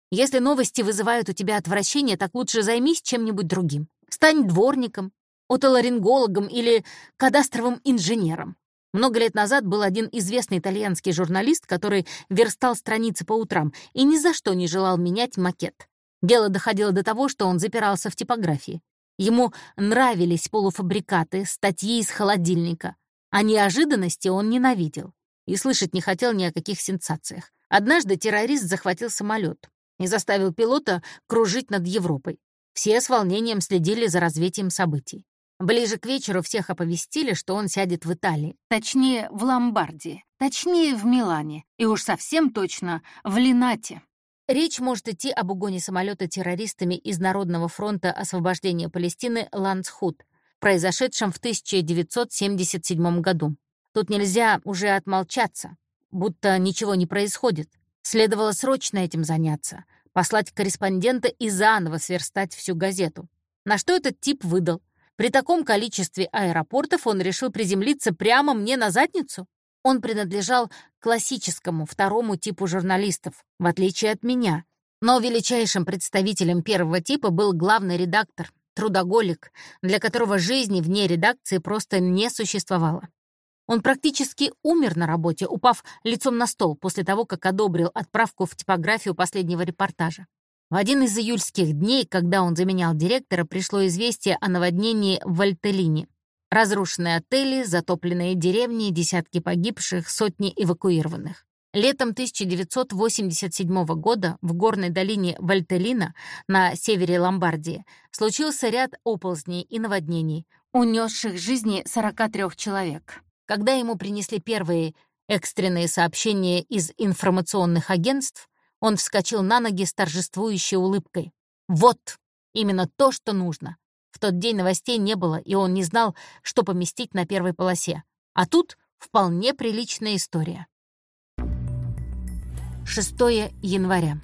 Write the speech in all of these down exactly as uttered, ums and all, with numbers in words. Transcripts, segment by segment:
Если новости вызывают у тебя отвращение, так лучше займись чем-нибудь другим. Стань дворником, отоларингологом или кадастровым инженером. Много лет назад был один известный итальянский журналист, который верстал страницы по утрам и ни за что не желал менять макет. Дело доходило до того, что он запирался в типографии. Ему нравились полуфабрикаты, статьи из холодильника, а неожиданности он ненавидел и слышать не хотел ни о каких сенсациях. Однажды террорист захватил самолет и заставил пилота кружить над Европой. Все с волнением следили за развитием событий. Ближе к вечеру всех оповестили, что он сядет в Италии, точнее, в Ломбардии, точнее, в Милане, и уж совсем точно в Линате. Речь может идти об угоне самолета террористами из Народного фронта освобождения Палестины «Ландсхут», произошедшем в тысяча девятьсот семьдесят седьмом году. Тут нельзя уже отмолчаться, будто ничего не происходит. Следовало срочно этим заняться, послать корреспондента и заново сверстать всю газету. На что этот тип выдал? При таком количестве аэропортов он решил приземлиться прямо мне на задницу? Он принадлежал к классическому второму типу журналистов, в отличие от меня. Но величайшим представителем первого типа был главный редактор, трудоголик, для которого жизни вне редакции просто не существовало. Он практически умер на работе, упав лицом на стол после того, как одобрил отправку в типографию последнего репортажа. В один из июльских дней, когда он заменял директора, пришло известие о наводнении в Вальтеллине. Разрушенные отели, затопленные деревни, десятки погибших, сотни эвакуированных. Летом тысяча девятьсот восемьдесят седьмого года в горной долине Вальтеллина на севере Ломбардии случился ряд оползней и наводнений, унесших жизни сорока трёх человек. Когда ему принесли первые экстренные сообщения из информационных агентств, он вскочил на ноги с торжествующей улыбкой. Вот, именно то, что нужно. В тот день новостей не было, и он не знал, что поместить на первой полосе. А тут вполне приличная история. шестого января.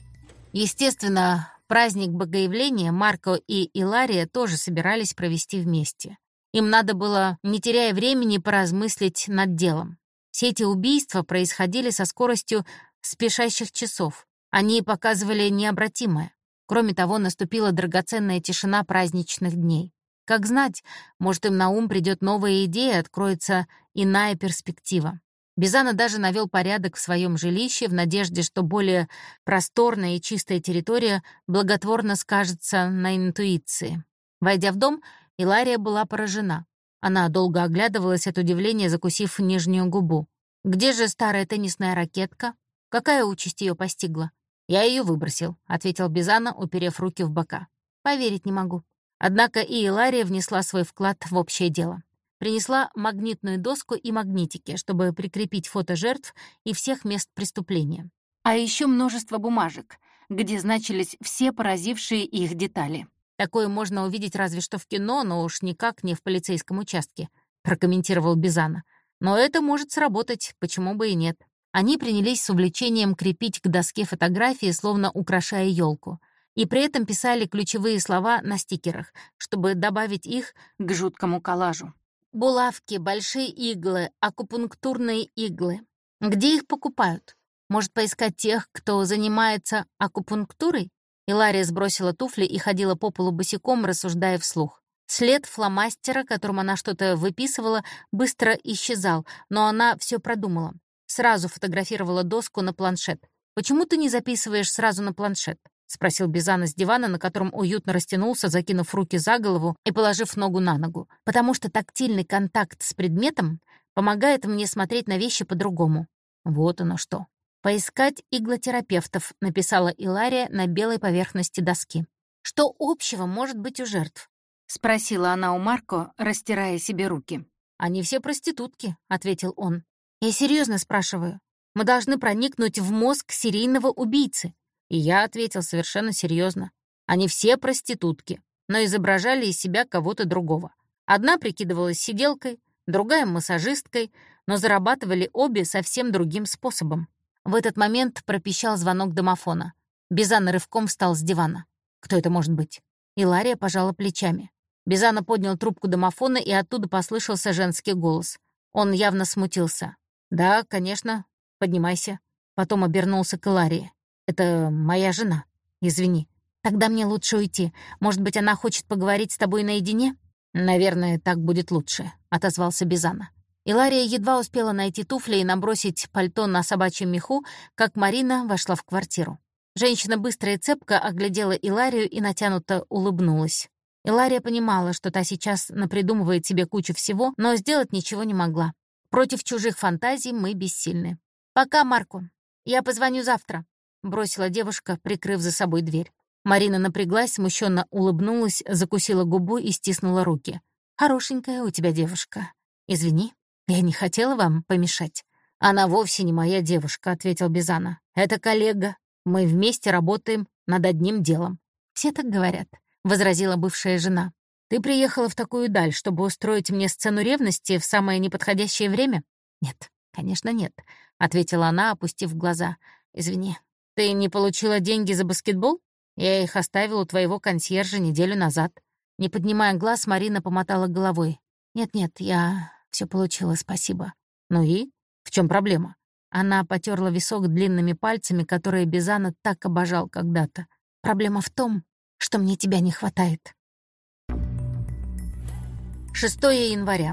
Естественно, праздник Богоявления Марко и Илария тоже собирались провести вместе. Им надо было, не теряя времени, поразмыслить над делом. Все эти убийства происходили со скоростью спешащих часов. Они показывали необратимое. Кроме того, наступила драгоценная тишина праздничных дней. Как знать, может, им на ум придет новая идея, откроется иная перспектива. Бизана даже навел порядок в своем жилище в надежде, что более просторная и чистая территория благотворно скажется на интуиции. Войдя в дом, Илария была поражена. Она долго оглядывалась от удивления, закусив нижнюю губу. «Где же старая теннисная ракетка? Какая участь ее постигла?» «Я ее выбросил», — ответил Бизана, уперев руки в бока. «Поверить не могу». Однако и Илария внесла свой вклад в общее дело. Принесла магнитную доску и магнитики, чтобы прикрепить фото жертв и всех мест преступления. А еще множество бумажек, где значились все поразившие их детали. «Такое можно увидеть разве что в кино, но уж никак не в полицейском участке», — прокомментировал Бизана. «Но это может сработать, почему бы и нет». Они принялись с увлечением крепить к доске фотографии, словно украшая елку, и при этом писали ключевые слова на стикерах, чтобы добавить их к жуткому коллажу. «Булавки, большие иглы, акупунктурные иглы. Где их покупают? Может, поискать тех, кто занимается акупунктурой?» Илария сбросила туфли и ходила по полу босиком, рассуждая вслух. След фломастера, которым она что-то выписывала, быстро исчезал, но она все продумала. Сразу фотографировала доску на планшет. «Почему ты не записываешь сразу на планшет?» — спросил Бизана с дивана, на котором уютно растянулся, закинув руки за голову и положив ногу на ногу. «Потому что тактильный контакт с предметом помогает мне смотреть на вещи по-другому». Вот оно что. «Поискать иглотерапевтов», — написала Илария на белой поверхности доски. «Что общего может быть у жертв?» — спросила она у Марко, растирая себе руки. «Они все проститутки», — ответил он. «Я серьезно спрашиваю. Мы должны проникнуть в мозг серийного убийцы». И я ответил совершенно серьезно. Они все проститутки, но изображали из себя кого-то другого. Одна прикидывалась сиделкой, другая — массажисткой, но зарабатывали обе совсем другим способом. В этот момент пропищал звонок домофона. Бизана рывком встал с дивана. «Кто это может быть?» Илария пожала плечами. Бизана поднял трубку домофона, и оттуда послышался женский голос. Он явно смутился. «Да, конечно, поднимайся». Потом обернулся к Иларии. Это моя жена. Извини. Тогда мне лучше уйти. Может быть, она хочет поговорить с тобой наедине?» «Наверное, так будет лучше», — отозвался Бизана. Илария едва успела найти туфли и набросить пальто на собачьем меху, как Марина вошла в квартиру. Женщина быстро и цепко оглядела Иларию и натянуто улыбнулась. Илария понимала, что та сейчас напридумывает себе кучу всего, но сделать ничего не могла. Против чужих фантазий мы бессильны. «Пока, Марко. Я позвоню завтра», — бросила девушка, прикрыв за собой дверь. Марина напряглась, смущенно улыбнулась, закусила губу и стиснула руки. «Хорошенькая у тебя девушка. Извини, я не хотела вам помешать». «Она вовсе не моя девушка», — ответил Бизана. «Это коллега. Мы вместе работаем над одним делом». «Все так говорят», — возразила бывшая жена. «Ты приехала в такую даль, чтобы устроить мне сцену ревности в самое неподходящее время?» «Нет, конечно, нет», — ответила она, опустив глаза. «Извини, ты не получила деньги за баскетбол? Я их оставила у твоего консьержа неделю назад». Не поднимая глаз, Марина помотала головой. «Нет-нет, я все получила, спасибо». «Ну и? В чем проблема?» Она потерла висок длинными пальцами, которые Бизана так обожал когда-то. «Проблема в том, что мне тебя не хватает». шестого января.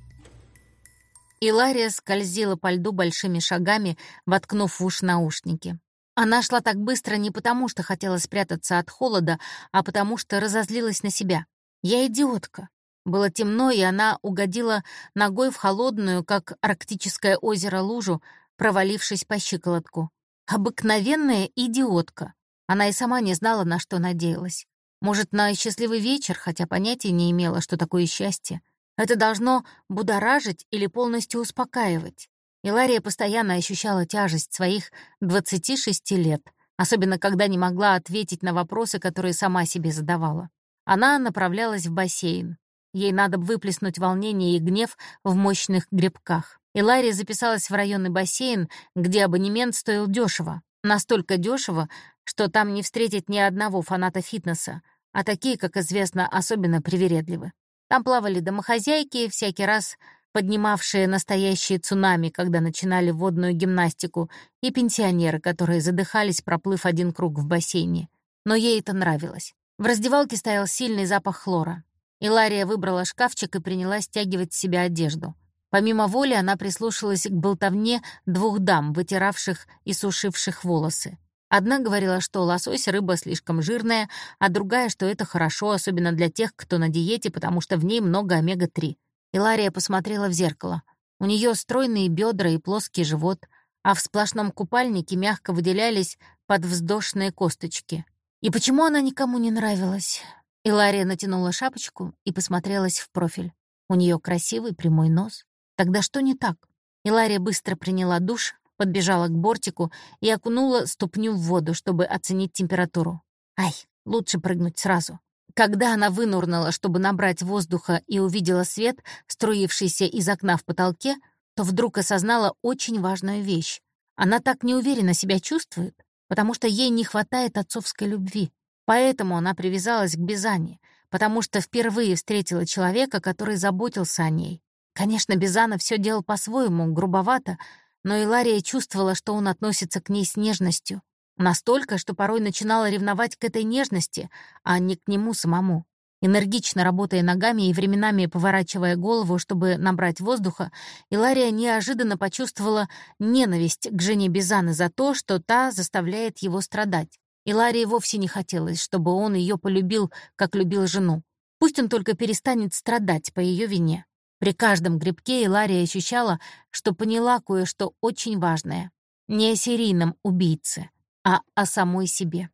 Илария скользила по льду большими шагами, воткнув в уши наушники. Она шла так быстро не потому, что хотела спрятаться от холода, а потому что разозлилась на себя. «Я идиотка». Было темно, и она угодила ногой в холодную, как арктическое озеро, лужу, провалившись по щиколотку. Обыкновенная идиотка. Она и сама не знала, на что надеялась. Может, на счастливый вечер, хотя понятия не имела, что такое счастье. Это должно будоражить или полностью успокаивать. Илария постоянно ощущала тяжесть своих двадцати шести лет, особенно когда не могла ответить на вопросы, которые сама себе задавала. Она направлялась в бассейн. Ей надо выплеснуть волнение и гнев в мощных гребках. Илария записалась в районный бассейн, где абонемент стоил дешево. Настолько дешево, что там не встретить ни одного фаната фитнеса, а такие, как известно, особенно привередливы. Там плавали домохозяйки, всякий раз поднимавшие настоящие цунами, когда начинали водную гимнастику, и пенсионеры, которые задыхались, проплыв один круг в бассейне. Но ей это нравилось. В раздевалке стоял сильный запах хлора. Илария выбрала шкафчик и принялась стягивать с себя одежду. Помимо воли она прислушалась к болтовне двух дам, вытиравших и сушивших волосы. Одна говорила, что лосось — рыба слишком жирная, а другая, что это хорошо, особенно для тех, кто на диете, потому что в ней много омега три. Илария посмотрела в зеркало. У нее стройные бедра и плоский живот, а в сплошном купальнике мягко выделялись подвздошные косточки. И почему она никому не нравилась? Илария натянула шапочку и посмотрелась в профиль. У нее красивый прямой нос. Тогда что не так? Илария быстро приняла душ, подбежала к бортику и окунула ступню в воду, чтобы оценить температуру. Ай, лучше прыгнуть сразу. Когда она вынурнула, чтобы набрать воздуха, и увидела свет, струившийся из окна в потолке, то вдруг осознала очень важную вещь. Она так неуверенно себя чувствует, потому что ей не хватает отцовской любви. Поэтому она привязалась к Бизане, потому что впервые встретила человека, который заботился о ней. Конечно, Бизана все делал по-своему, грубовато, но Илария чувствовала, что он относится к ней с нежностью. Настолько, что порой начинала ревновать к этой нежности, а не к нему самому. Энергично работая ногами и временами поворачивая голову, чтобы набрать воздуха, Илария неожиданно почувствовала ненависть к жене Бизаны за то, что та заставляет его страдать. Иларии вовсе не хотелось, чтобы он ее полюбил, как любил жену. Пусть он только перестанет страдать по ее вине. При каждом грибке Илария ощущала, что поняла кое-что очень важное. Не о серийном убийце, а о самой себе.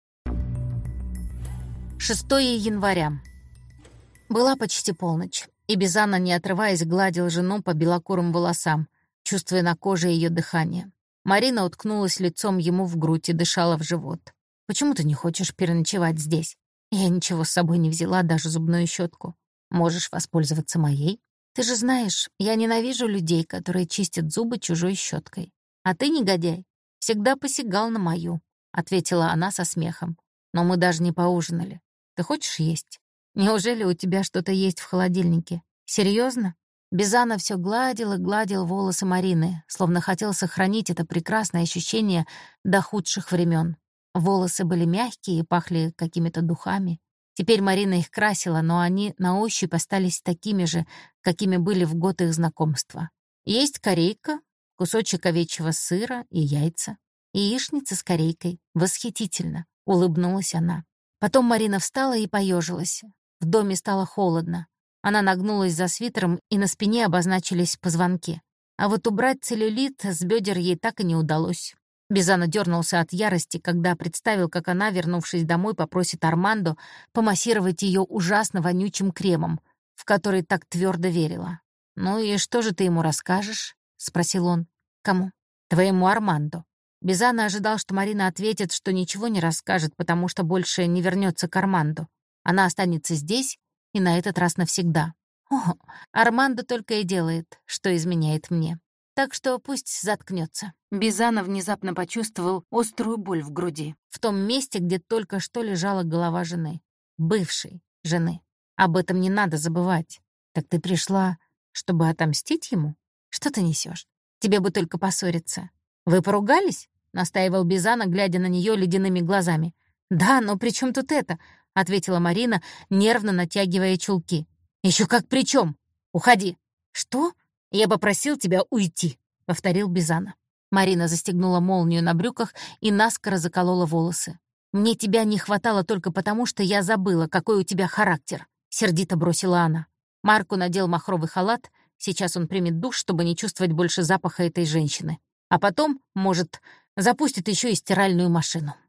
шестого января. Была почти полночь, и Бизана, не отрываясь, гладил жену по белокурым волосам, чувствуя на коже ее дыхание. Марина уткнулась лицом ему в грудь и дышала в живот. «Почему ты не хочешь переночевать здесь? Я ничего с собой не взяла, даже зубную щетку. Можешь воспользоваться моей? Ты же знаешь, я ненавижу людей, которые чистят зубы чужой щеткой. А ты, негодяй, всегда посягал на мою», — ответила она со смехом. «Но мы даже не поужинали. Ты хочешь есть? Неужели у тебя что-то есть в холодильнике? Серьезно? Бизана все гладил и гладил волосы Марины, словно хотел сохранить это прекрасное ощущение до худших времен. Волосы были мягкие и пахли какими-то духами. Теперь Марина их красила, но они на ощупь остались такими же, какими были в год их знакомства. Есть корейка, кусочек овечьего сыра и яйца. Яичница с корейкой. Восхитительно, улыбнулась она. Потом Марина встала и поежилась. В доме стало холодно. Она нагнулась за свитером, и на спине обозначились позвонки. А вот убрать целлюлит с бедер ей так и не удалось. Бизана дернулся от ярости, когда представил, как она, вернувшись домой, попросит Армандо помассировать ее ужасно вонючим кремом, в который так твердо верила. «Ну и что же ты ему расскажешь?» — спросил он. «Кому?» «Твоему Армандо». Бизана ожидал, что Марина ответит, что ничего не расскажет, потому что больше не вернется к Армандо. Она останется здесь, и на этот раз навсегда. О, Армандо только и делает, что изменяет мне. Так что пусть заткнется. Бизана внезапно почувствовал острую боль в груди, в том месте, где только что лежала голова жены. Бывшей жены. Об этом не надо забывать. Так ты пришла, чтобы отомстить ему? Что ты несешь? Тебе бы только поссориться. Вы поругались? Настаивал Бизана, глядя на нее ледяными глазами. Да, но при чем тут это? Ответила Марина, нервно натягивая чулки. Еще как при чем? Уходи. Что? Я попросил тебя уйти, повторил Бизана. Марина застегнула молнию на брюках и наскоро заколола волосы. Мне тебя не хватало только потому, что я забыла, какой у тебя характер, сердито бросила она. Марко надел махровый халат. Сейчас он примет душ, чтобы не чувствовать больше запаха этой женщины. А потом, может, запустит еще и стиральную машину.